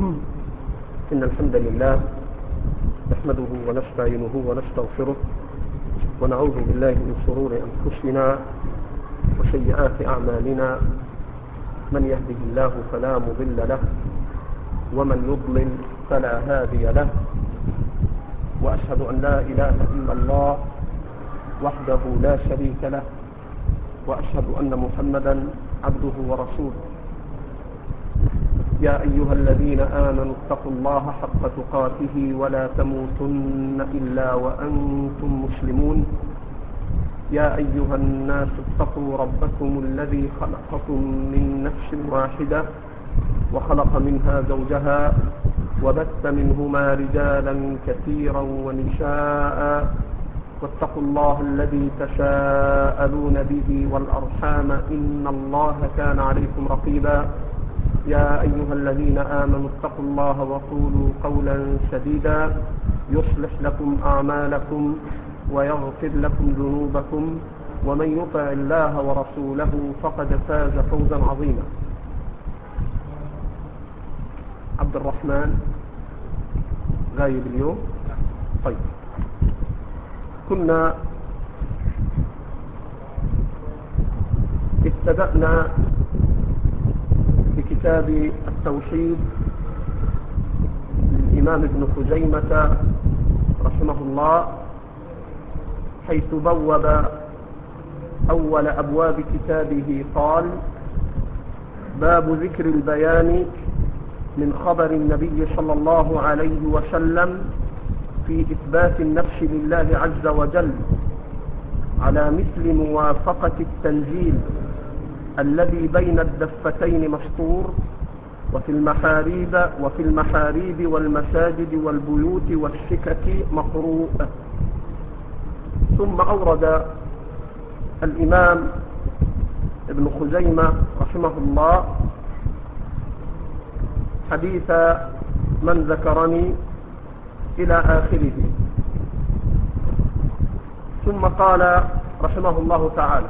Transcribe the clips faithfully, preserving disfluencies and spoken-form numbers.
إن الحمد لله نحمده ونستعينه ونستغفره ونعوذ بالله من شرور أنفسنا وسيئات أعمالنا. من يهده الله فلا مضل له ومن يضلل فلا هادي له، وأشهد أن لا إله إلا الله وحده لا شريك له، وأشهد أن محمدا عبده ورسوله. يا أيها الذين آمنوا اتقوا الله حق تقاته ولا تموتن إلا وأنتم مسلمون. يا أيها الناس اتقوا ربكم الذي خلقكم من نفس واحدة وخلق منها زوجها وبث منهما رجالا كثيرا ونساء، واتقوا الله الذي تساءلون به والأرحام إن الله كان عليكم رقيبا. يا أيها الذين آمنوا اتقوا الله وقولوا قولا سديدا يصلح لكم أعمالكم ويغفر لكم ذنوبكم، ومن يطع الله ورسوله فقد فاز فوزا عظيما. عبد الرحمن غايب اليوم؟ طيب، كنا ابتدأنا بكتاب التوحيد للإمام ابن خزيمة رحمه الله، حيث بوب أول أبواب كتابه قال: باب ذكر البيان من خبر النبي صلى الله عليه وسلم في إثبات النفس لله عز وجل على مثل موافقة التنزيل الذي بين الدفتين مسطور، وفي المحاريب وفي المحاريب والمساجد والبيوت والسكك مقروء. ثم أورد الإمام ابن خزيمة رحمه الله حديث من ذكرني إلى آخره، ثم قال رحمه الله تعالى: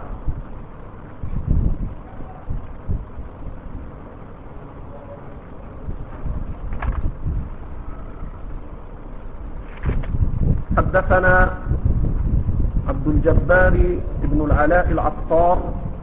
حدثنا عبد الجبار بن العلاء العطار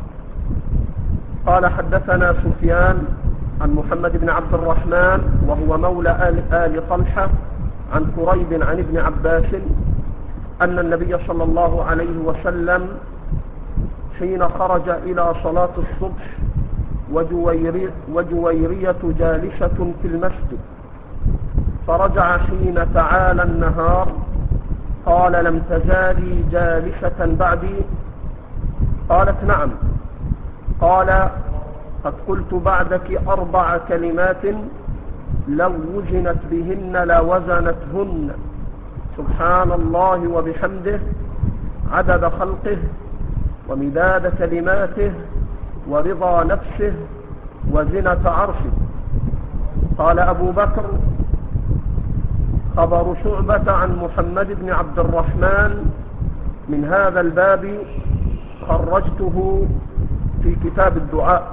قال حدثنا سفيان عن محمد بن عبد الرحمن وهو مولى آل, آل طلحة عن كريب عن ابن عباس أن النبي صلى الله عليه وسلم حين خرج إلى صلاة الصبح وجويري وجويرية جالسة في المسجد، فرجع حين تعالى النهار قال: لم تزالي جالسة بعدي؟ قالت: نعم. قال: قد قلت بعدك أربع كلمات لو وزنت بهن لوزنتهن: سبحان الله وبحمده عدد خلقه ومداد كلماته ورضا نفسه وزنة عرشه. قال أبو بكر: خبر شعبة عن محمد بن عبد الرحمن من هذا الباب خرجته في كتاب الدعاء.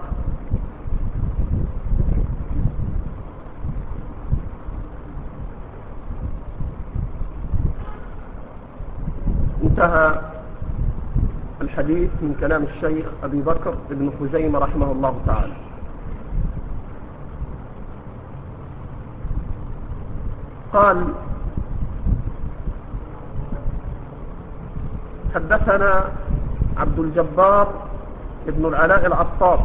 انتهى الحديث من كلام الشيخ أبي بكر بن خزيمة رحمه الله تعالى. قال: حدثنا عبد الجبار ابن العلاء العطار.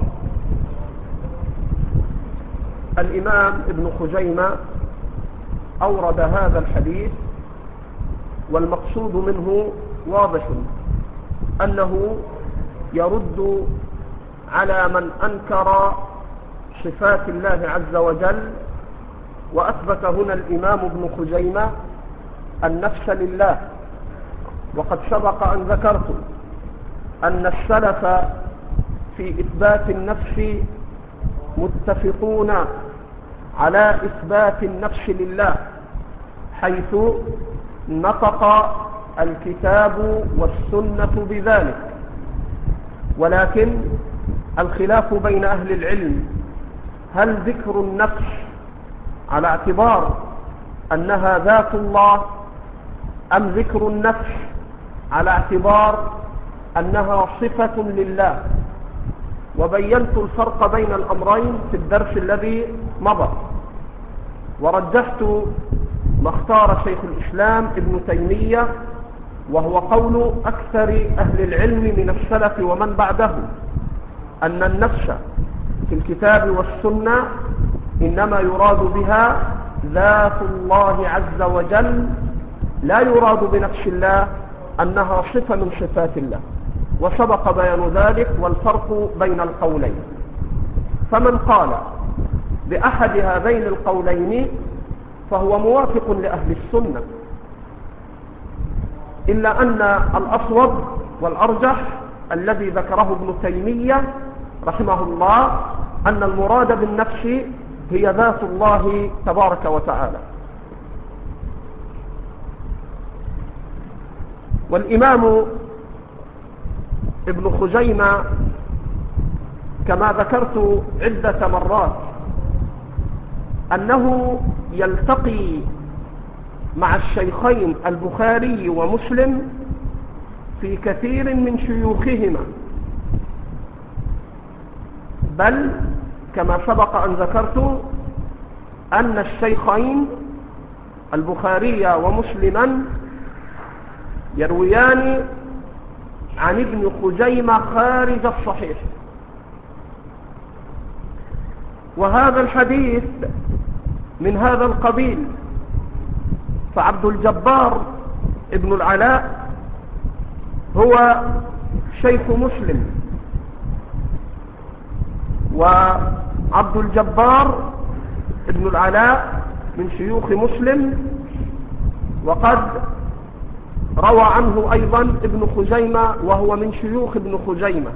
الإمام ابن خزيمة أورد هذا الحديث، والمقصود منه واضح، أنه يرد على من أنكر صفات الله عز وجل، وأثبت هنا الإمام ابن خزيمة النفس لله. وقد سبق أن ذكرت أن السلف في إثبات النفس متفقون على إثبات النفس لله، حيث نطق الكتاب والسنة بذلك، ولكن الخلاف بين أهل العلم: هل ذكر النفس على اعتبار أنها ذات الله، أم ذكر النفس على اعتبار أنها صفة لله. وبينت الفرق بين الأمرين في الدرس الذي مضى، ورجحت ما اختار شيخ الإسلام ابن تيمية، وهو قول أكثر أهل العلم من السلف ومن بعده، أن النفس في الكتاب والسنة إنما يراد بها ذات الله عز وجل، لا يراد بنفس الله أنها صفة من صفات الله، وسبق بيان ذلك والفرق بين القولين. فمن قال بأحد هذين القولين فهو موافق لأهل السنة، إلا أن الأصوب والأرجح الذي ذكره ابن تيمية رحمه الله أن المراد بالنفس هي ذات الله تبارك وتعالى. والإمام ابن خزيمة كما ذكرت عدة مرات أنه يلتقي مع الشيخين البخاري ومسلم في كثير من شيوخهما، بل كما سبق أن ذكرت أن الشيخين البخاري ومسلما يرويان عن ابن خزيمة خارج الصحيح. وهذا الحديث من هذا القبيل، فعبد الجبار ابن العلاء هو شيخ مسلم، وعبد الجبار ابن العلاء من شيوخ مسلم، وقد روى عنه أيضا ابن خزيمة وهو من شيوخ ابن خزيمة.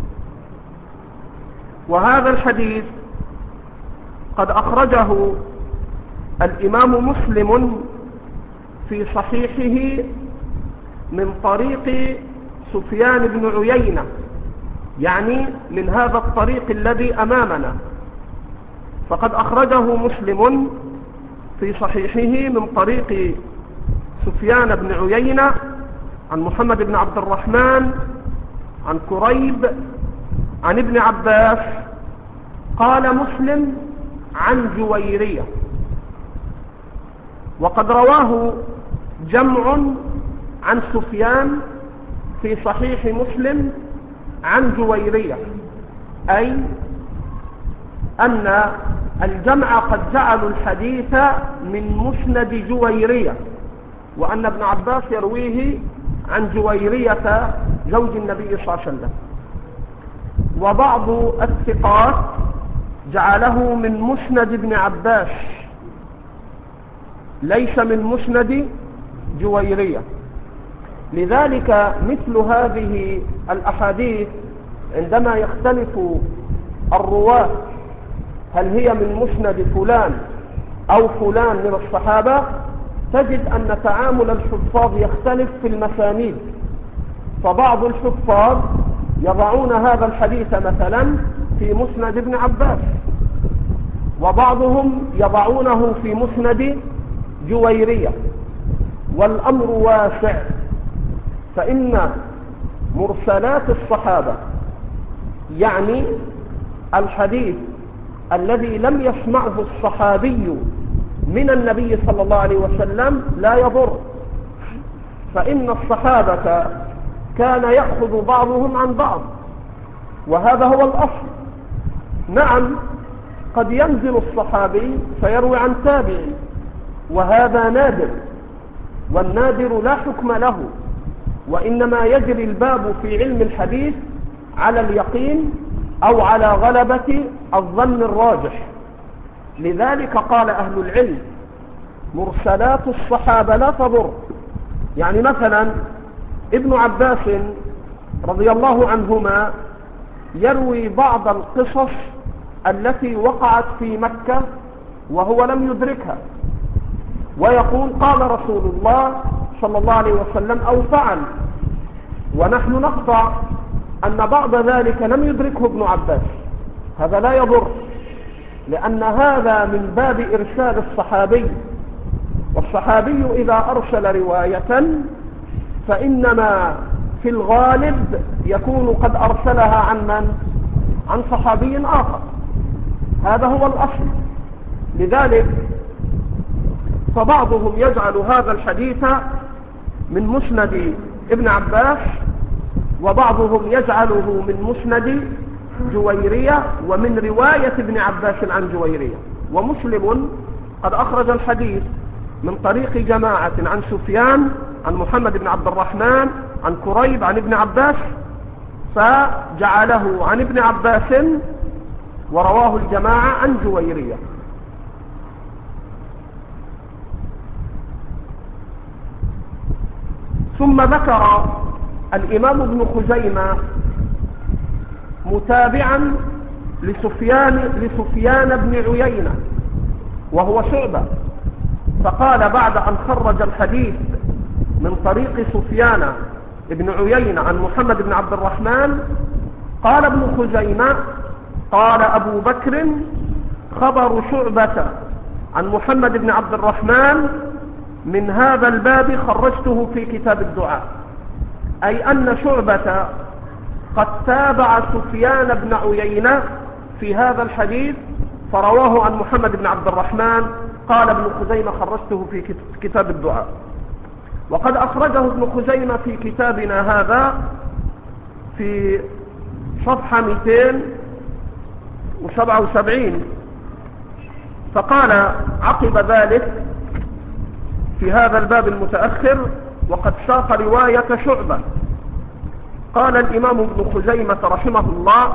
وهذا الحديث قد أخرجه الإمام مسلم في صحيحه من طريق سفيان بن عيينة، يعني من هذا الطريق الذي أمامنا، فقد أخرجه مسلم في صحيحه من طريق سفيان بن عيينة عن محمد بن عبد الرحمن عن كريب عن ابن عباس، قال مسلم عن جويرية. وقد رواه جمع عن سفيان في صحيح مسلم عن جويرية، أي أن الجمع قد جعلوا الحديث من مسند جويرية، وأن ابن عباس يرويه عن جويرية زوج النبي صلى الله عليه وسلم. وبعض الثقات جعله من مسند ابن عباس ليس من مسند جويرية. لذلك مثل هذه الأحاديث عندما يختلف الرواة هل هي من مسند فلان أو فلان من الصحابة، تجد أن تعامل الحفاظ يختلف في المسانيد. فبعض الحفاظ يضعون هذا الحديث مثلا في مسند ابن عباس، وبعضهم يضعونه في مسند جويرية، والأمر واسع. فإن مرسلات الصحابة، يعني الحديث الذي لم يسمعه الصحابي من النبي صلى الله عليه وسلم، لا يضر، فإن الصحابة كان يأخذ بعضهم عن بعض، وهذا هو الأصل. نعم، قد ينزل الصحابي فيروي عن تابعي، وهذا نادر، والنادر لا حكم له، وإنما يجري الباب في علم الحديث على اليقين أو على غلبة الظن الراجح. لذلك قال أهل العلم مرسلات الصحابة لا تضر. يعني مثلا ابن عباس رضي الله عنهما يروي بعض القصص التي وقعت في مكة وهو لم يدركها، ويقول قال رسول الله صلى الله عليه وسلم أو فعل، ونحن نقطع أن بعض ذلك لم يدركه ابن عباس، هذا لا يضر. لأن هذا من باب إرسال الصحابي، والصحابي إذا أرسل رواية فإنما في الغالب يكون قد أرسلها عن من؟ عن صحابي آخر، هذا هو الأصل. لذلك فبعضهم يجعل هذا الحديث من مسند ابن عباس، وبعضهم يجعله من مسند جويرية ومن رواية ابن عباس عن جويرية. ومسلم قد أخرج الحديث من طريق جماعة عن سفيان عن محمد بن عبد الرحمن عن كريب عن ابن عباس، فجعله عن ابن عباس ورواه الجماعة عن جويرية. ثم ذكر الإمام ابن خزيمة متابعا لسفيان, لسفيان بن عيينة وهو شعبة، فقال بعد أن خرج الحديث من طريق سفيان بن عيينة عن محمد بن عبد الرحمن، قال ابن خزيمة قال أبو بكر خبر شعبة عن محمد بن عبد الرحمن من هذا الباب خرجته في كتاب الدعاء، أي أن شعبة قد تابع سفيان بن عيينة في هذا الحديث فرواه عن محمد بن عبد الرحمن. قال ابن خزيمة خرجته في كتاب الدعاء. وقد أخرجه ابن خزيمة في كتابنا هذا في صفحة مئتين وسبعة وسبعين، فقال عقب ذلك في هذا الباب المتأخر وقد ساق رواية شعبة. قال الإمام ابن خزيمة رحمه الله: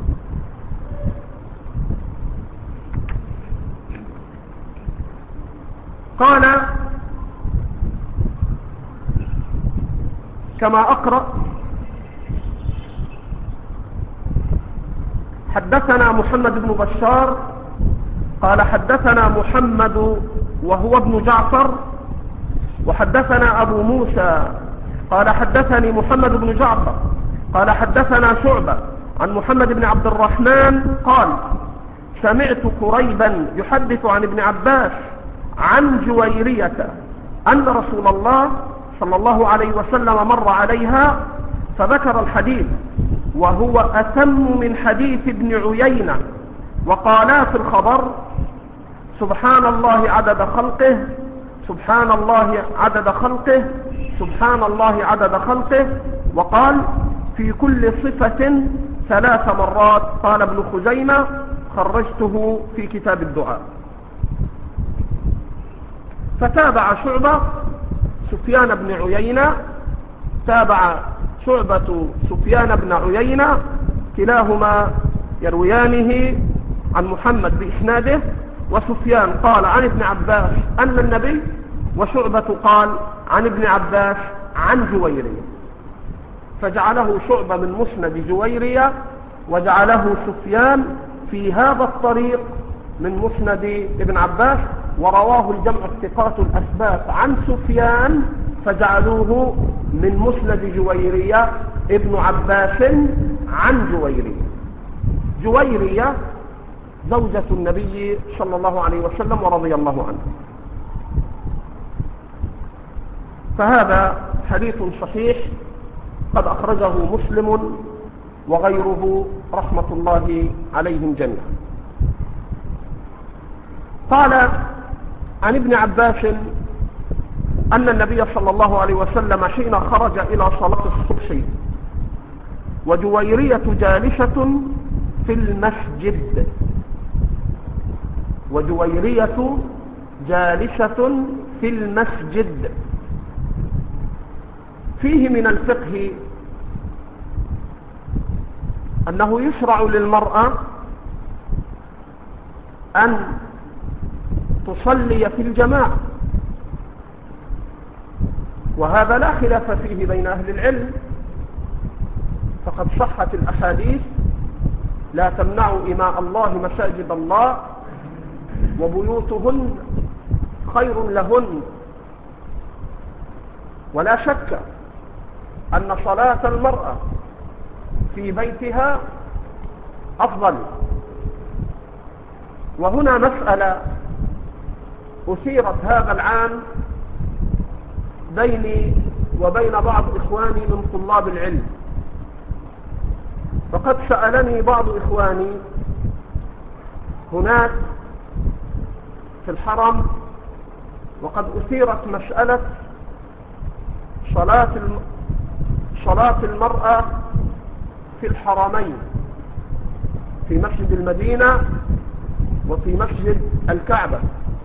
قال كما أقرأ: حدثنا محمد بن بشار قال حدثنا محمد وهو ابن جعفر، وحدثنا أبو موسى قال حدثني محمد بن جعفر قال حدثنا شعبة عن محمد بن عبد الرحمن قال: سمعت كريبا يحدث عن ابن عباس عن جويرية أن رسول الله صلى الله عليه وسلم مر عليها فذكر الحديث وهو أتم من حديث ابن عيينة، وقالا في الخبر: سبحان الله عدد خلقه، سبحان الله عدد خلقه، سبحان الله عدد خلقه، وقال في كل صفة ثلاث مرات. قال ابن خزيمة: خرجته في كتاب الدعاء. فتابع شعبة سفيان بن عيينة، تابع شعبة سفيان بن عيينة، كلاهما يرويانه عن محمد بإسناده، وسفيان قال عن ابن عباس أن النبي، وشعبة قال عن ابن عباس عن جويرية، فجعله شعبة من مسند جويرية وجعله سفيان في هذا الطريق من مسند ابن عباس، ورواه الجمع الثقات الأثبات عن سفيان فجعلوه من مسند جويرية ابن عباس عن جويرية. جويرية زوجة النبي صلى الله عليه وسلم ورضي الله عنه. فهذا حديث صحيح قد أخرجه مسلم وغيره رحمة الله عليهم جميعا. قال عن ابن عباس أن النبي صلى الله عليه وسلم حين خرج إلى صلاة الصبح وجويرية جالسة في المسجد، وجويرية جالسة في المسجد، فيه من الفقه أنه يشرع للمرأة أن تصلي في الجماعة، وهذا لا خلاف فيه بين أهل العلم، فقد صحت الأحاديث: لا تمنعوا إماء الله مساجد الله وبيوتهن خير لهن. ولا شك أن صلاة المرأة في بيتها أفضل، وهنا مسألة أثيرت هذا العام بيني وبين بعض إخواني من طلاب العلم. فقد سألني بعض إخواني هناك في الحرم، وقد أثيرت مسألة صلاة صلاة المرأة في الحرمين، في مسجد المدينة وفي مسجد الكعبة،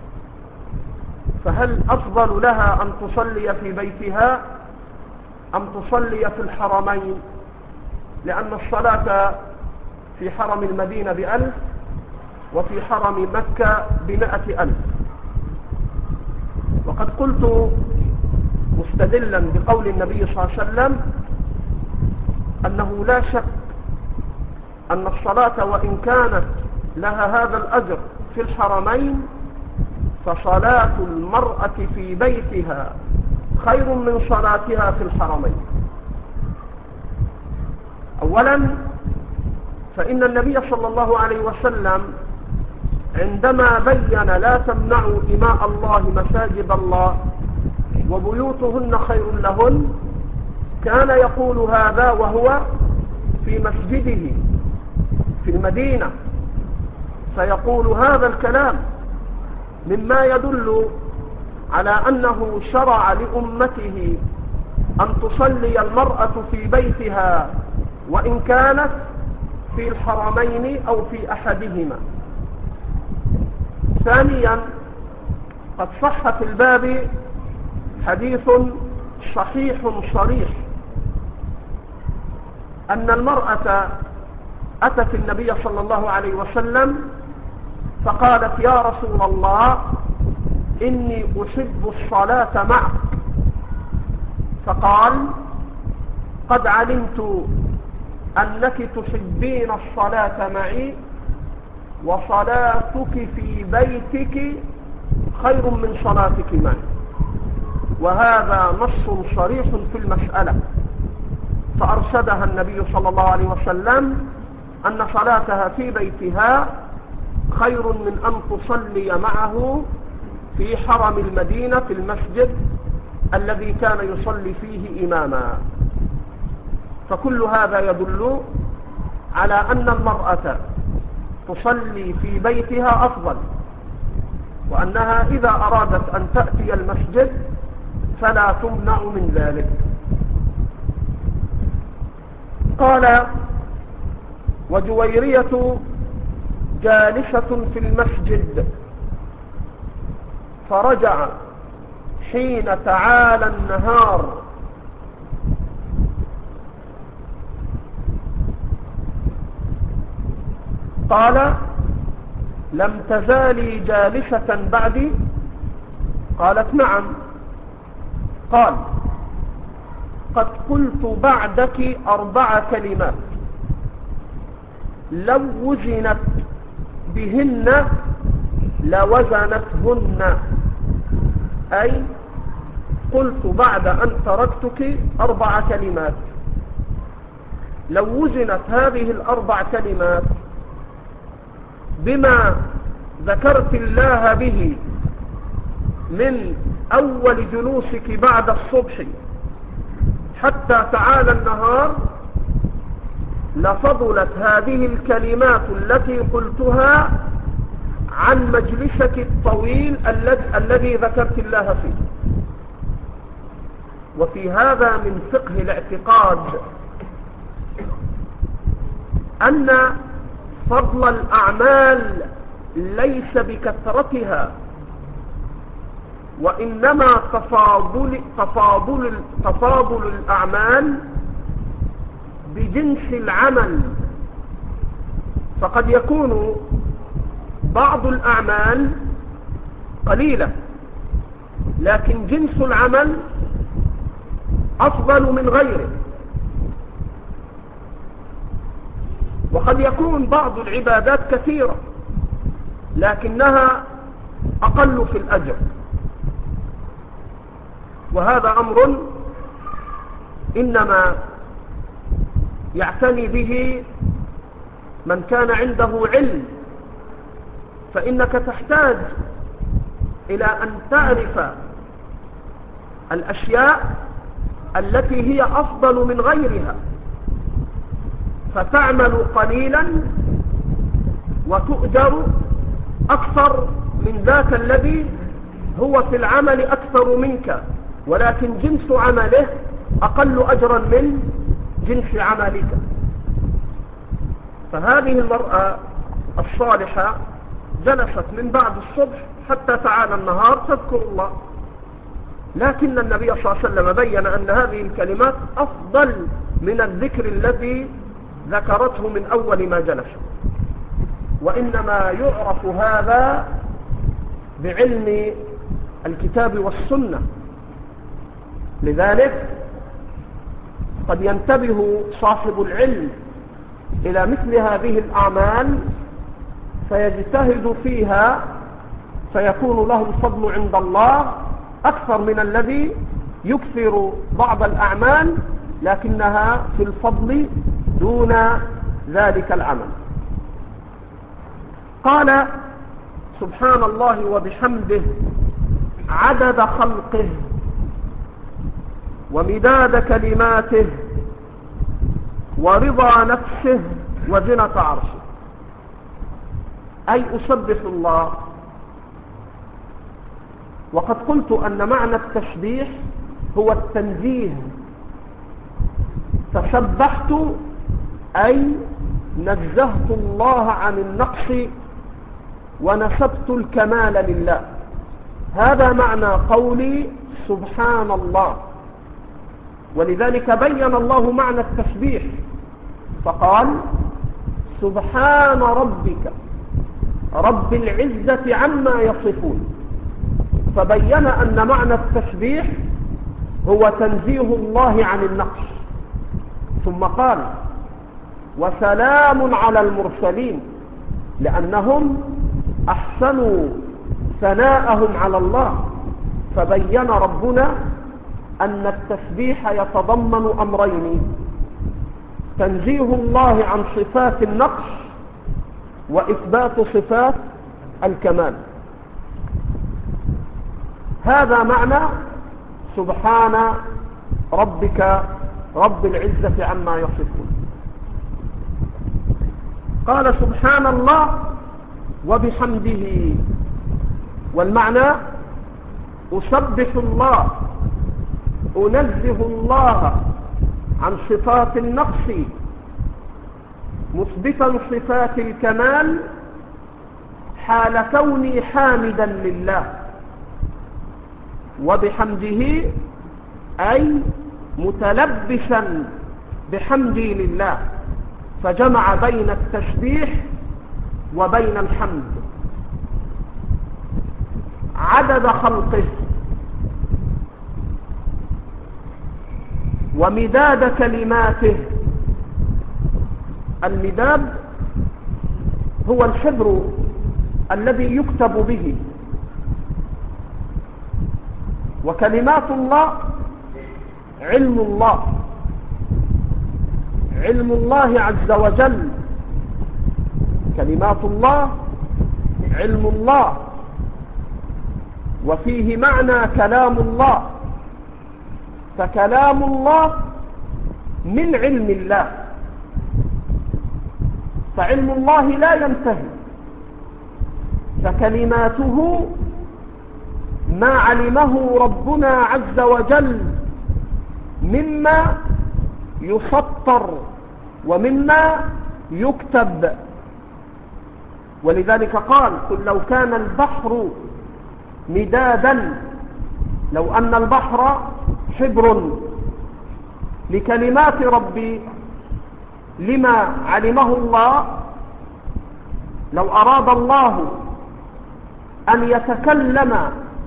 فهل أفضل لها أن تصلي في بيتها أم تصلي في الحرمين؟ لأن الصلاة في حرم المدينة بألف وفي حرم مكة بمائة ألف. وقد قلت مستدلا بقول النبي صلى الله عليه وسلم أنه لا شك أن الصلاة وإن كانت لها هذا الأجر في الحرمين، فصلاة المرأة في بيتها خير من صلاتها في الحرمين. أولا، فإن النبي صلى الله عليه وسلم عندما بين لا تمنعوا إماء الله مساجد الله وبيوتهن خير لهن، كان يقول هذا وهو في مسجده في المدينة، فيقول هذا الكلام مما يدل على أنه شرع لأمته أن تصلي المرأة في بيتها وإن كانت في الحرمين أو في أحدهما. ثانيا، قد صح في الباب حديث صحيح صريح أن المرأة أتت النبي صلى الله عليه وسلم فقالت: يا رسول الله، إني أحب الصلاة معك. فقال: قد علمت أنك تحبين الصلاة معي، وصلاتك في بيتك خير من صلاتك معي. وهذا نص صريح في المسألة، فأرشدها النبي صلى الله عليه وسلم أن صلاتها في بيتها خير من أن تصلي معه في حرم المدينة في المسجد الذي كان يصلي فيه إماما. فكل هذا يدل على أن المرأة تصلي في بيتها أفضل، وأنها إذا أرادت أن تأتي المسجد فلا تمنع من ذلك. قال: وجويرية جالسة في المسجد فرجع حين تعالى النهار قال: لم تزالي جالسة بعدي؟ قالت: نعم. قال: قد قلت بعدك أربع كلمات لو وزنت بهن لوزنتهن، أي قلت بعد أن تركتك أربع كلمات، لو وزنت هذه الأربع كلمات بما ذكرت الله به من أول جلوسك بعد الصبح حتى تعالى النهار، لفضلت هذه الكلمات التي قلتها عن مجلسك الطويل الذي ذكرت الله فيه. وفي هذا من فقه الاعتقاد أن فضل الأعمال ليس بكثرتها، وإنما تفاضل, تفاضل, تفاضل الأعمال بجنس العمل. فقد يكون بعض الأعمال قليلة لكن جنس العمل أفضل من غيره، وقد يكون بعض العبادات كثيرة لكنها أقل في الأجر. وهذا أمر إنما يعتني به من كان عنده علم فإنك تحتاج إلى أن تعرف الأشياء التي هي أفضل من غيرها، فتعمل قليلا وتؤجر أكثر من ذاك الذي هو في العمل أكثر منك، ولكن جنس عمله أقل أجرا من جنس عملك. فهذه المرأة الصالحة جلست من بعد الصبح حتى تعالى النهار تذكر الله، لكن النبي صلى الله عليه وسلم بين أن هذه الكلمات أفضل من الذكر الذي ذكرته من أول ما جلس، وإنما يعرف هذا بعلم الكتاب والسنة. لذلك قد ينتبه صاحب العلم إلى مثل هذه الأعمال فيجتهد فيها، فيكون له الفضل عند الله أكثر من الذي يكثر بعض الأعمال لكنها في الفضل دون ذلك العمل. قال سبحان الله وبحمده عدد خلقه ومداد كلماته ورضا نفسه وزنة عرشه، أي أسبح الله. وقد قلت أن معنى التسبيح هو التنزيه، فسبحت أي نزهت الله عن النقص ونسبت الكمال لله، هذا معنى قولي سبحان الله. ولذلك بين الله معنى التسبيح فقال سبحان ربك رب العزة عما يصفون، فبين أن معنى التسبيح هو تنزيه الله عن النقص. ثم قال وسلام على المرسلين، لأنهم أحسنوا ثناءهم على الله، فبين ربنا أن التسبيح يتضمن أمرين: تنزيه الله عن صفات النقص وإثبات صفات الكمال. هذا معنى سبحان ربك رب العزة عما يصفون. قال سبحان الله وبحمده، والمعنى أسبح الله، أنزه الله عن صفات النقص مثبتا صفات الكمال حال كوني حامدا لله، وبحمده أي متلبسا بحمدي لله، فجمع بين التسبيح وبين الحمد. عدد خلقه ومداد كلماته. المداد هو الحبر الذي يكتب به، وكلمات الله علم الله، علم الله عز وجل. كلمات الله علم الله، وفيه معنى كلام الله، فكلام الله من علم الله، فعلم الله لا ينتهي، فكلماته ما علمه ربنا عز وجل مما يسطر ومما يكتب. ولذلك قال قل لو كان البحر مدادا، لو أن البحر حبر لكلمات ربي لما علمه الله، لو أراد الله أن يتكلم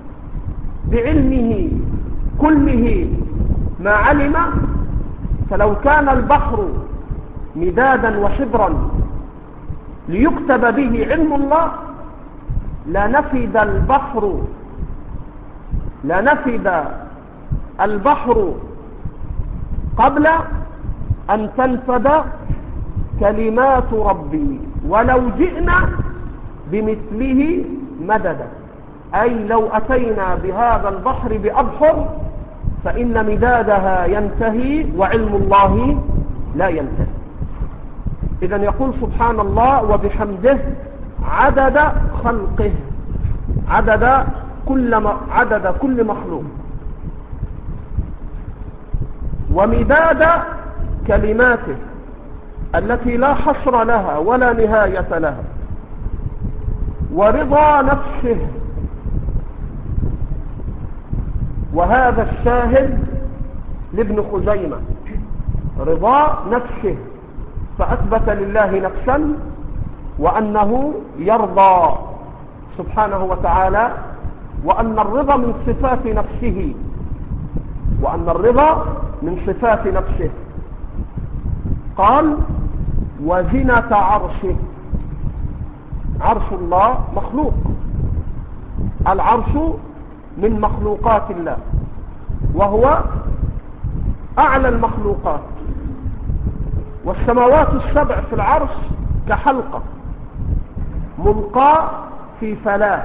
بعلمه كله ما علم، فلو كان البحر مدادا وحبرا ليكتب به علم الله لنفد البحر لنفد البحر قبل أن تنفد كلمات ربي ولو جئنا بمثله مددا، أي لو أتينا بهذا البحر بأبحر فإن مدادها ينتهي وعلم الله لا ينتهي. إذن يقول سبحان الله وبحمده عدد خلقه، عدد كل عدد كل مخلوق، ومداد كلماته التي لا حصر لها ولا نهاية لها، ورضا نفسه. وهذا الشاهد لابن خزيمة، رضا نفسه، فأثبت لله نفسا وأنه يرضى سبحانه وتعالى، وأن الرضا من صفات نفسه، وأن الرضا من صفات نفسه. قال وزنة عرشه، عرش الله مخلوق، العرش من مخلوقات الله، وهو أعلى المخلوقات، والسماوات السبع في العرش كحلقة ملقاة في فلاة.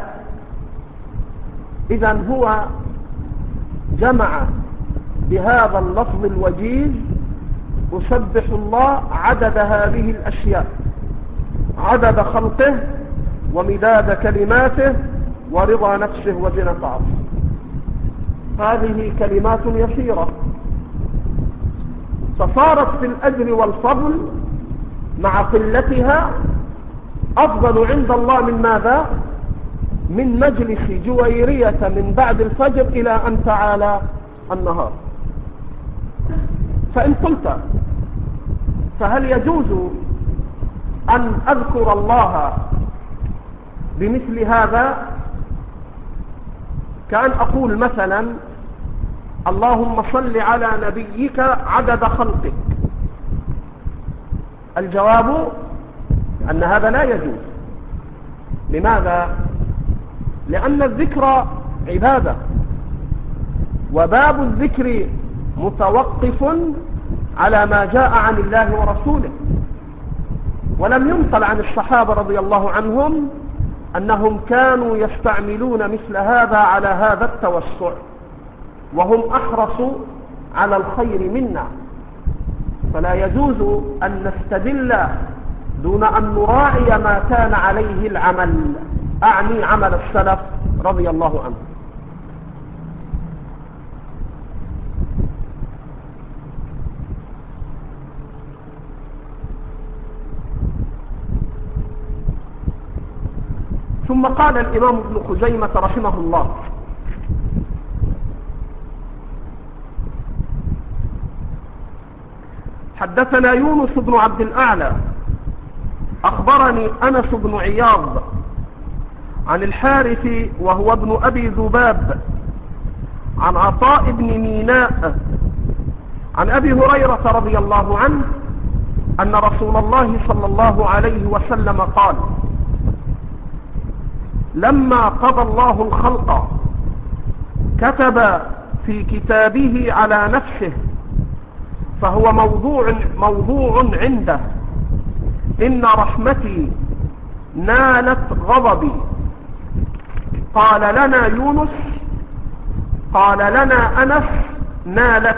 إذن هو جمع بهذا اللفظ الوجيز أسبح الله عدد هذه الأشياء، عدد خلقه ومداد كلماته ورضا نفسه وزنة عرشه. هذه كلمات يسيرة، فصارت في الأجر والفضل مع قلتها أفضل عند الله من ماذا؟ من مجلس جويرية من بعد الفجر إلى أن تعالى النهار. فإن قلت فهل يجوز أن أذكر الله بمثل هذا؟ كأن أقول مثلا اللهم صل على نبيك عدد خلقك. الجواب أن هذا لا يجوز. لماذا؟ لأن الذكر عبادة، وباب الذكر متوقف على ما جاء عن الله ورسوله، ولم ينقل عن الصحابة رضي الله عنهم أنهم كانوا يستعملون مثل هذا على هذا التوسع، وهم أحرص على الخير منا. فلا يجوز أن نستدل دون أن نراعي ما كان عليه العمل، أعني عمل السلف رضي الله عنه. ثم قال الإمام ابن خزيمة رحمه الله حدثنا يونس بن عبد الأعلى أخبرني أنس بن عياض عن الحارث وهو ابن أبي ذباب عن عطاء بن ميناء عن أبي هريرة رضي الله عنه أن رسول الله صلى الله عليه وسلم قال لما قضى الله الخلق كتب في كتابه على نفسه فهو موضوع, موضوع عنده إن رحمتي نالت غضبي. قال لنا يونس قال لنا أنس نالت.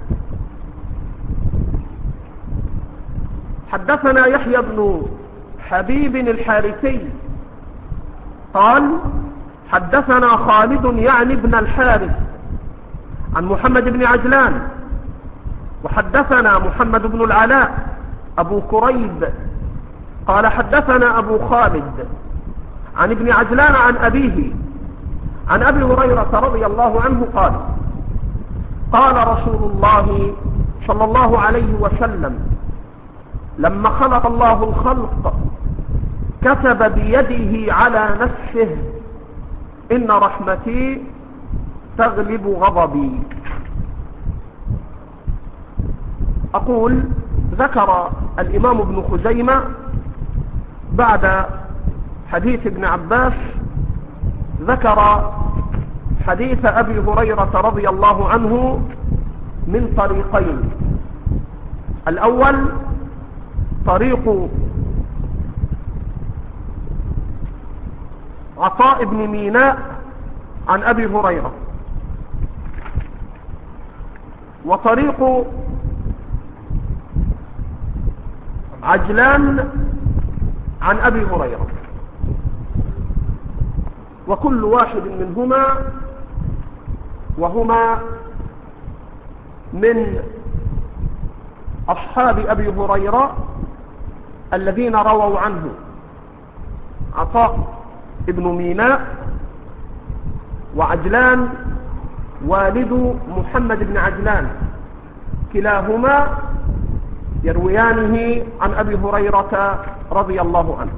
حدثنا يحيى بن حبيب الحارثي قال حدثنا خالد يعني ابن الحارث عن محمد بن عجلان وحدثنا محمد بن العلاء أبو كريب قال حدثنا أبو خالد عن ابن عجلان عن أبيه عن أبي هريرة رضي الله عنه قال قال رسول الله صلى الله عليه وسلم لما خلق الله الخلق كتب بيده على نفسه إن رحمتي تغلب غضبي. أقول ذكر الإمام ابن خزيمة بعد حديث ابن عباس ذكر حديث أبي هريرة رضي الله عنه من طريقين. الأول طريق عطاء بن ميناء عن أبي هريرة، وطريق عجلان عن أبي هريرة، وكل واحد منهما وهما من أصحاب أبي هريرة الذين رووا عنه. عطاء ابن ميناء وعجلان والد محمد بن عجلان، كلاهما يرويانه عن أبي هريرة رضي الله عنه.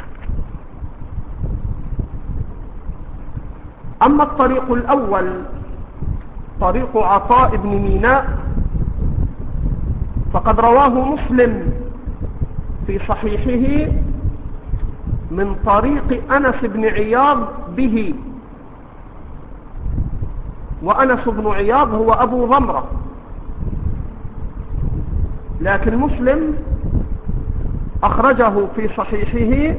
أما الطريق الأول طريق عطاء بن ميناء فقد رواه مسلم في صحيحه من طريق أنس بن عياض به، وأنس بن عياض هو أبو ضمرة، لكن مسلم أخرجه في صحيحه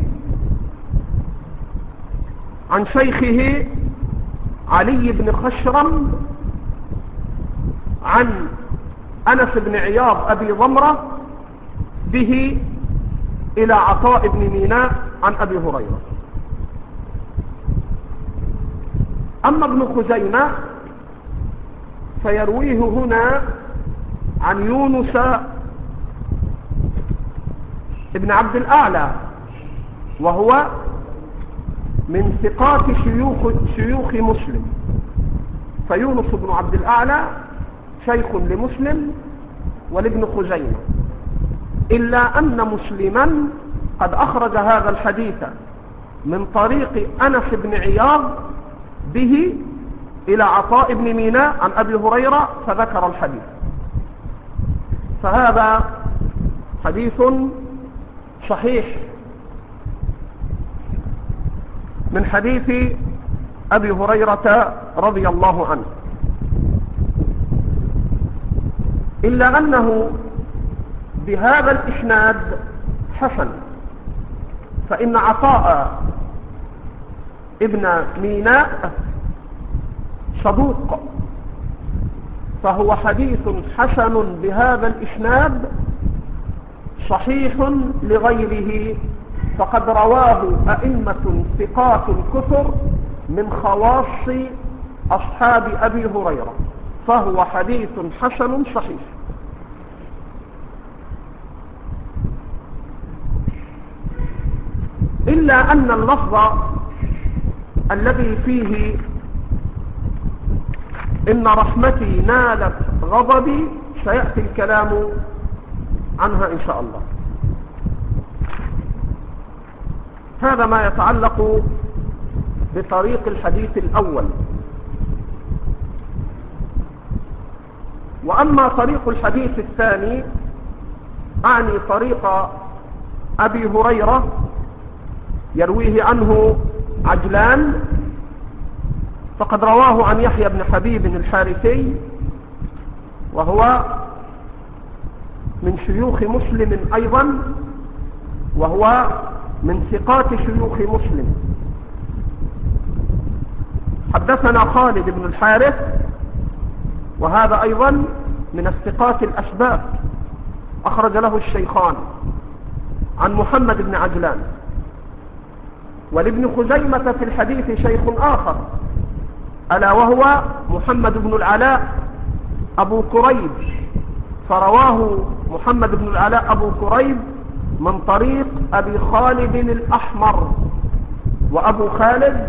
عن شيخه علي بن خشرم عن أنس بن عياض أبي ضمرة به إلى عطاء بن ميناء عن أبي هريرة. أما ابن خزيمة فيرويه هنا عن يونس ابن عبد الأعلى، وهو من ثقات شيوخ, شيوخ مسلم، فيونس بن عبد الأعلى شيخ لمسلم ولابن خزيمة، إلا أن مسلما قد أخرج هذا الحديث من طريق أنس بن عياض به إلى عطاء بن ميناء عن أبي هريرة فذكر الحديث، فهذا حديث صحيح من حديث أبي هريرة رضي الله عنه، إلا أنه بهذا الإسناد حسن، فإن عطاء ابن ميناء صدوق، فهو حديث حسن بهذا الإسناد صحيح لغيره، فقد رواه أئمة ثقات كثر من خواص أصحاب أبي هريرة، فهو حديث حسن صحيح. إلا أن اللفظ الذي فيه إن رحمتي نالت غضبي سيأتي الكلام عنها إن شاء الله. هذا ما يتعلق بطريق الحديث الأول. وأما طريق الحديث الثاني أعني طريق أبي هريرة يرويه عنه عجلان، فقد رواه عن يحيى بن حبيب الحارثي، وهو من شيوخ مسلم أيضا، وهو من ثقات شيوخ مسلم. حدثنا خالد بن الحارث، وهذا أيضا من الثقات الأسباب، أخرج له الشيخان، عن محمد بن عجلان. ولابن خزيمة في الحديث شيخ آخر، ألا وهو محمد بن العلاء أبو كريب، فرواه محمد بن العلاء أبو كريب من طريق أبي خالد الأحمر، وأبو خالد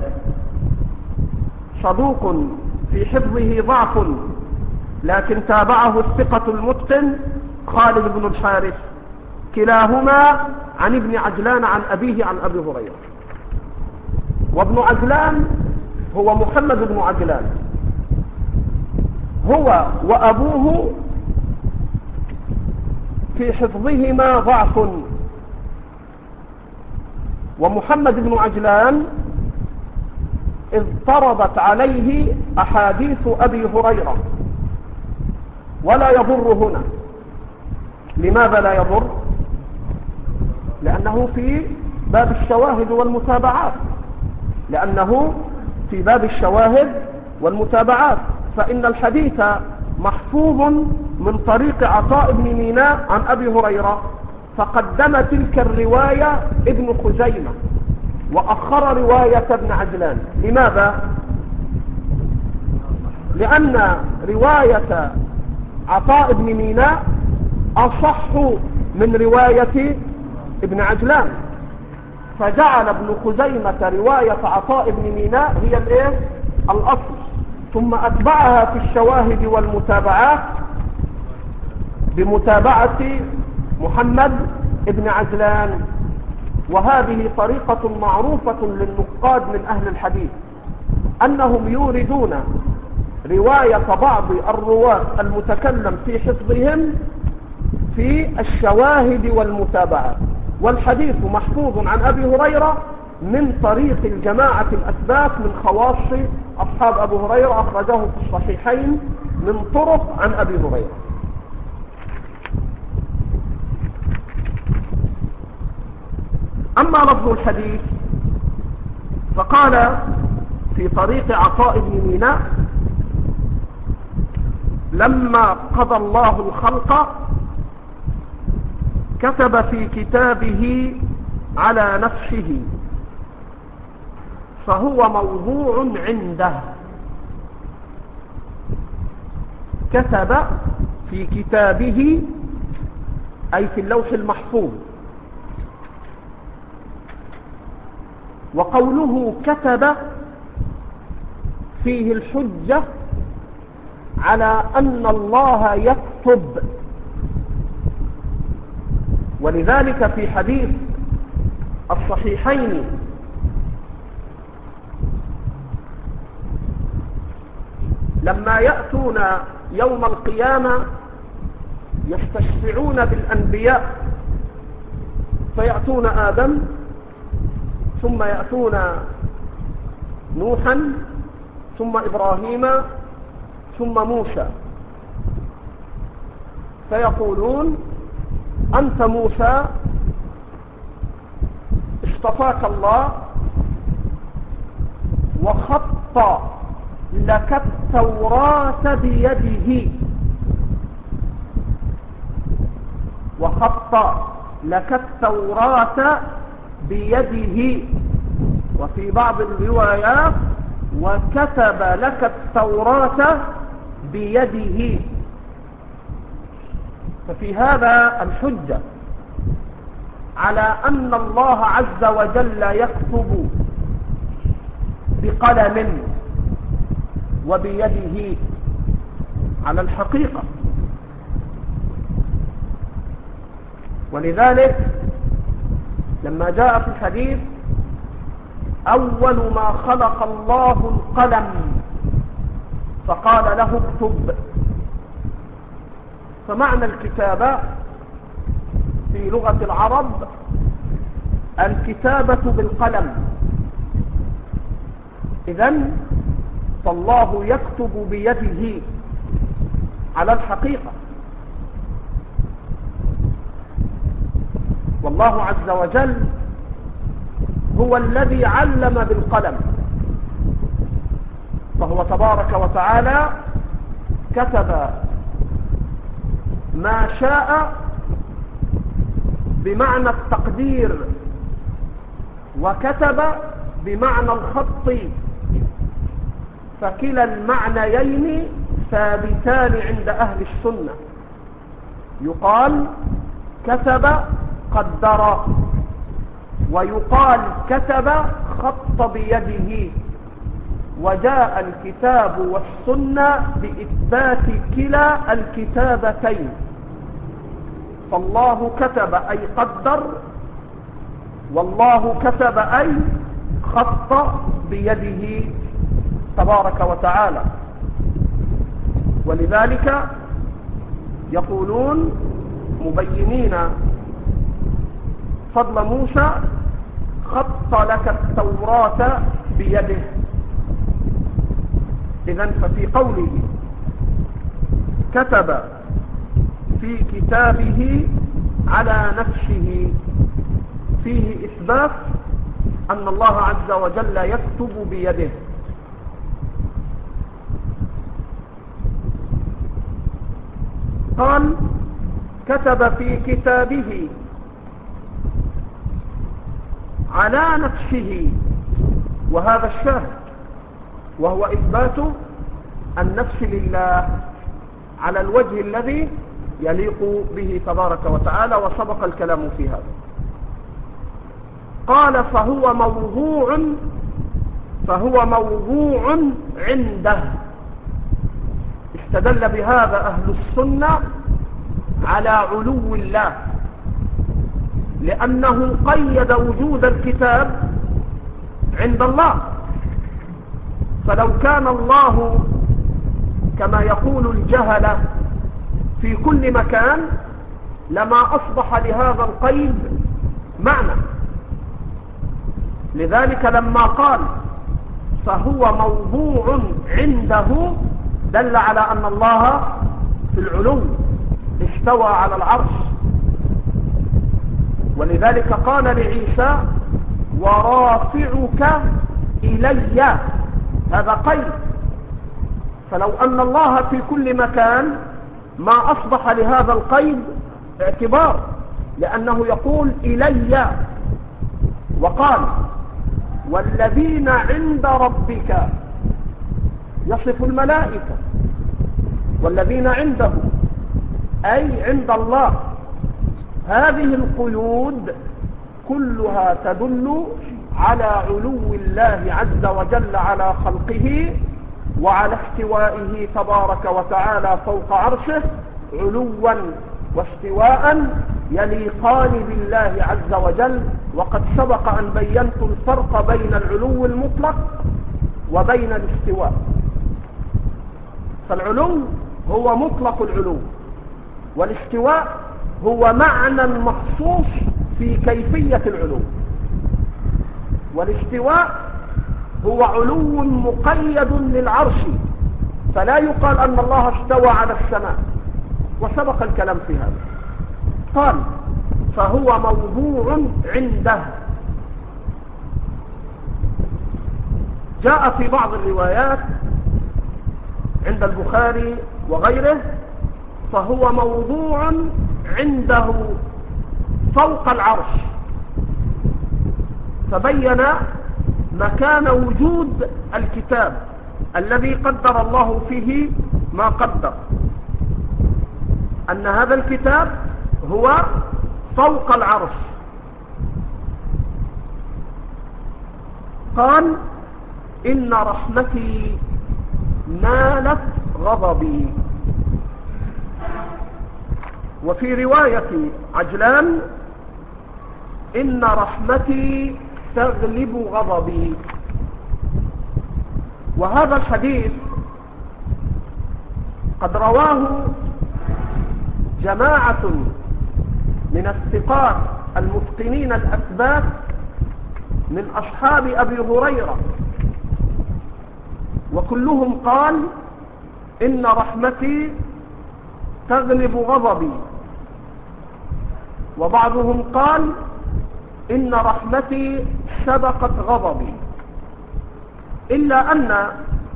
صدوق في حفظه ضعف، لكن تابعه الثقة المتقن خالد بن الحارث، كلاهما عن ابن عجلان عن أبيه عن أبي هريرة. وابن عجلان هو محمد بن عجلان، هو وأبوه في حفظهما ضعف، ومحمد بن عجلان اضطربت عليه أحاديث أبي هريرة، ولا يضر هنا. لماذا لا يضر؟ لأنه في باب الشواهد والمتابعات، لأنه في باب الشواهد والمتابعات، فإن الحديث محفوظ من طريق عطاء بن ميناء عن أبي هريرة، فقدم تلك الرواية ابن خزيمة وأخر رواية ابن عجلان. لماذا؟ لأن رواية عطاء بن ميناء أصح من رواية ابن عجلان، فجعل ابن خزيمة رواية عطاء بن ميناء هي الايه الأصل، ثم أتبعها في الشواهد والمتابعات بمتابعة محمد ابن عجلان. وهذه طريقة معروفة للنقاد من أهل الحديث، أنهم يوردون رواية بعض الرواة المتكلم في حفظهم في الشواهد والمتابعات. والحديث محفوظ عن أبي هريرة من طريق الجماعة الأثبات من خواص أصحاب أبو هريرة، أخرجه في الصحيحين من طرق عن أبي هريرة. أما لفظ الحديث فقال في طريق عطاء بن ميناء: لما قضى الله الخلق كتب في كتابه على نفسه فهو موضوع عنده. كتب في كتابه أي في اللوح المحفوظ. وقوله كتب فيه الحجة على أن الله يكتب، ولذلك في حديث الصحيحين لما يأتون يوم القيامة يستشفعون بالأنبياء، فيأتون آدم ثم يأتون نوحا ثم إبراهيم ثم موسى، فيقولون: أنت موسى اصطفاك الله وخط لك التوراة بيده، وخط لك التوراة بيده. وفي بعض الروايات: وكتب لك التوراة بيده. ففي هذا الحجة على أن الله عز وجل يكتب بقلم وبيده على الحقيقة. ولذلك لما جاء في الحديث: أول ما خلق الله القلم فقال له اكتب، فمعنى الكتابة في لغة العرب الكتابة بالقلم. إذن فالله يكتب بيده على الحقيقة، والله عز وجل هو الذي علم بالقلم، فهو تبارك وتعالى كتب ما شاء بمعنى التقدير، وكتب بمعنى الخط، فكلا المعنيين ثابتان عند أهل السنة. يقال كتب قدر، ويقال كتب خط بيده. وجاء الكتاب والسنة بإثبات كلا الكتابتين، فالله كتب أي قدر، والله كتب أي خط بيده تبارك وتعالى. ولذلك يقولون مبينين فضل موسى: خط لك التوراة بيده. إذن ففي قوله كتب في كتابه على نفسه فيه إثبات أن الله عز وجل يكتب بيده. قال كتب في كتابه على نفسه، وهذا الشاهد وهو إثبات النفس لله على الوجه الذي يليق به تبارك وتعالى، وسبق الكلام في هذا. قال فهو موضوع فهو موضوع عنده. استدل بهذا أهل السنة على علو الله، لأنه قيد وجود الكتاب عند الله. فلو كان الله كما يقول الجهلة في كل مكان لما أصبح لهذا القيد معنى. لذلك لما قال فهو موضوع عنده دل على أن الله في العلو استوى على العرش. ولذلك قال لعيسى ورافعك إلي، هذا قيد. فلو أن الله في كل مكان ما أصبح لهذا القيد اعتبار، لأنه يقول إلي. وقال والذين عند ربك، يصف الملائكة والذين عنده أي عند الله. هذه القيود كلها تدل على علو الله عز وجل على خلقه وعلى استوائه تبارك وتعالى فوق عرشه، علوا واستواء يليقان بالله عز وجل. وقد سبق أن بينت الفرق بين العلو المطلق وبين الاستواء. فالعلو هو مطلق العلو، والاستواء هو معنى مخصوص في كيفية العلو. والاستواء هو علو مقيد للعرش، فلا يقال أن الله استوى على السماء، وسبق الكلام في هذا. قال فهو موضوع عنده. جاء في بعض الروايات عند البخاري وغيره فهو موضوع عنده فوق العرش، فبين مكان وجود الكتاب الذي قدر الله فيه ما قدر، أن هذا الكتاب هو فوق العرش. قال إن رحمتي نالت غضبي. وفي رواية عجلان إن رحمتي تغلب غضبي. وهذا الحديث قد رواه جماعة من الثقات المتقنين الأثبات من أصحاب أبي هريرة، وكلهم قال إن رحمتي تغلب غضبي، وبعضهم قال إن رحمتي سبقت غضبي. إلا أن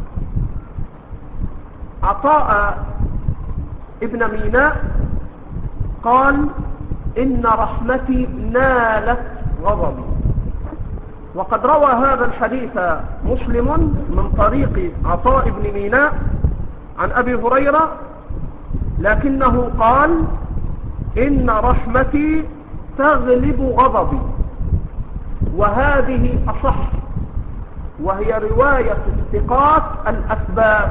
عطاء ابن ميناء قال إن رحمتي نالت غضبي. وقد روى هذا الحديث مسلم من طريق عطاء بن ميناء عن أبي هريرة، لكنه قال إن رحمتي تغلب غضبي، وهذه أصح، وهي رواية الثقات الأثبات،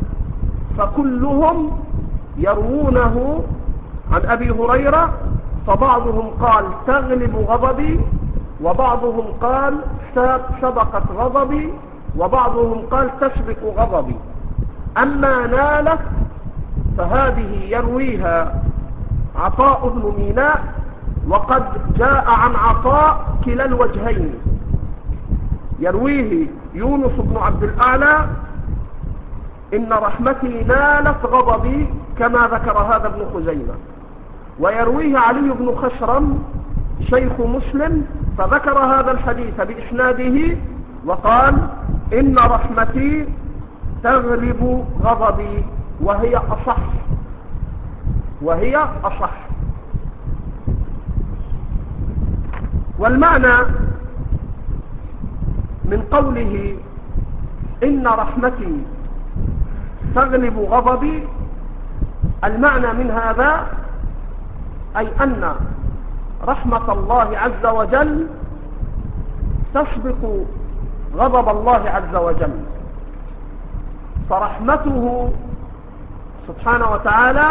فكلهم يروونه عن أبي هريرة، فبعضهم قال تغلب غضبي، وبعضهم قال سبقت غضبي، وبعضهم قال تسبق غضبي. أما نالت فهذه يرويها عطاء بن ميناء، وقد جاء عن عطاء كلا الوجهين، يرويه يونس بن عبد الأعلى إن رحمتي نالت غضبي كما ذكر هذا ابن خزيمة، ويرويه علي بن خشرم شيخ مسلم فذكر هذا الحديث بإسناده وقال إن رحمتي تغلب غضبي، وهي أصح وهي أصح. والمعنى من قوله إن رحمتي تغلب غضبي، المعنى من هذا أي أن رحمة الله عز وجل تسبق غضب الله عز وجل، فرحمته سبحانه وتعالى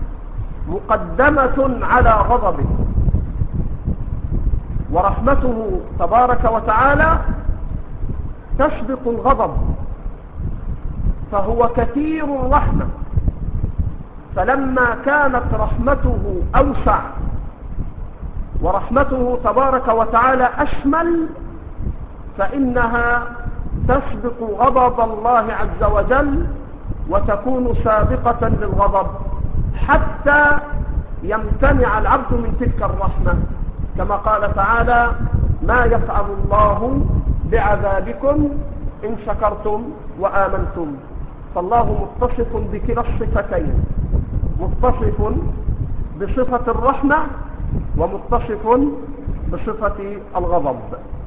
مقدمة على غضبه، ورحمته تبارك وتعالى تسبق الغضب، فهو كثير الرحمة. فلما كانت رحمته أوسع ورحمته تبارك وتعالى أشمل، فإنها تسبق غضب الله عز وجل وتكون سابقة للغضب حتى يمتنع العبد من تلك الرحمة، كما قال تعالى ما يفعل الله بعذابكم إن شكرتم وآمنتم. فالله متصف بكلا الصفتين، متصف بصفة الرحمة ومتصف بصفة الغضب.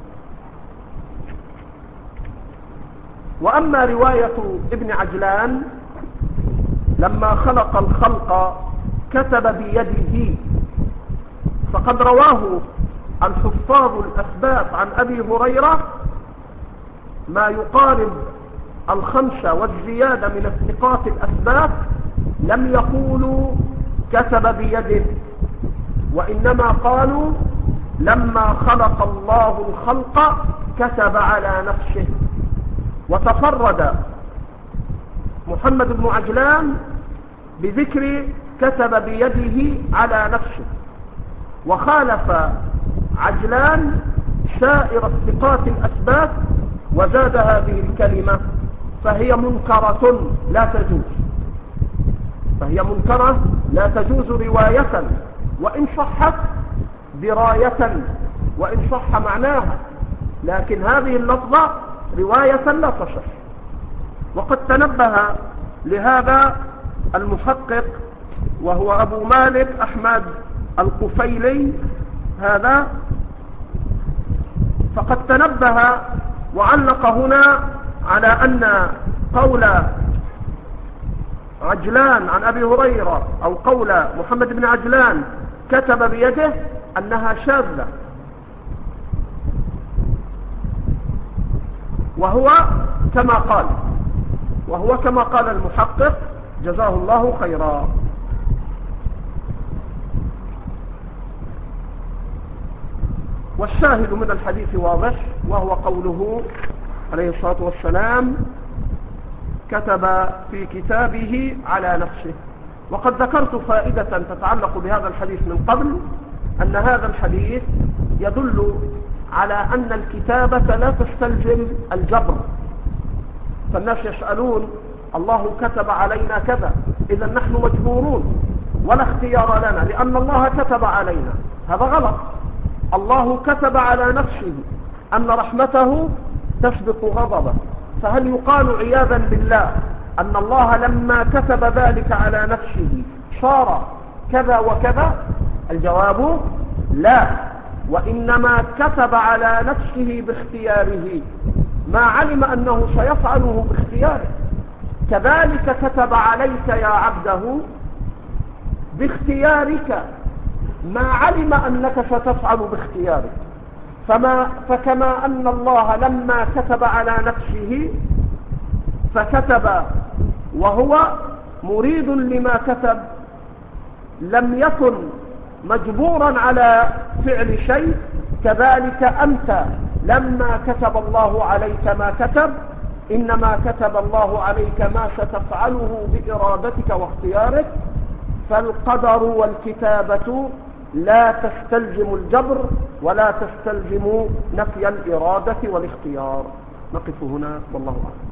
وأما رواية ابن عجلان لما خلق الخلق كتب بيده، فقد رواه الحفاظ الأثبات عن أبي هريرة ما يقارب الخمسة والزيادة من الثقات الأثبات لم يقولوا كتب بيده، وإنما قالوا لما خلق الله الخلق كتب على نفسه. وتفرد محمد بن عجلان بذكر كتب بيده على نفسه، وخالف عجلان سائر الثقات الأثبات وزاد هذه الكلمة، فهي منكرة لا تجوز فهي منكرة لا تجوز رواية، وإن صحت دراية، وإن صح معناها، لكن هذه اللفظة رواية لا تصح. وقد تنبه لهذا المحقق وهو أبو مالك أحمد القفيلي هذا، فقد تنبه وعلق هنا على أن قول عجلان عن أبي هريرة أو قول محمد بن عجلان كتب بيده أنها شاذة، وهو كما قال وهو كما قال المحقق جزاه الله خيرا. والشاهد من الحديث واضح، وهو قوله عليه الصلاة والسلام كتب في كتابه على نفسه. وقد ذكرت فائدة تتعلق بهذا الحديث من قبل، أن هذا الحديث يدل على أن الكتابة لا تستلزم الجبر. فالناس يسألون الله كتب علينا كذا، إذا نحن مجبورون ولا اختيار لنا لأن الله كتب علينا. هذا غلط. الله كتب على نفسه أن رحمته تسبق غضبه، فهل يقال عياذا بالله أن الله لما كتب ذلك على نفسه صار كذا وكذا؟ الجواب لا، وإنما كتب على نفسه باختياره ما علم أنه سيفعله باختياره. كذلك كتب عليك يا عبده باختيارك ما علم أنك ستفعل باختيارك. فما فكما أن الله لما كتب على نفسه فكتب وهو مريد لما كتب، لم يكن مجبورا على فعل شيء، كذلك أنت لما كتب الله عليك ما كتب إنما كتب الله عليك ما ستفعله بإرادتك واختيارك. فالقدر والكتابة لا تستلزم الجبر ولا تستلزم نفي الإرادة والاختيار. نقف هنا والله أعلم.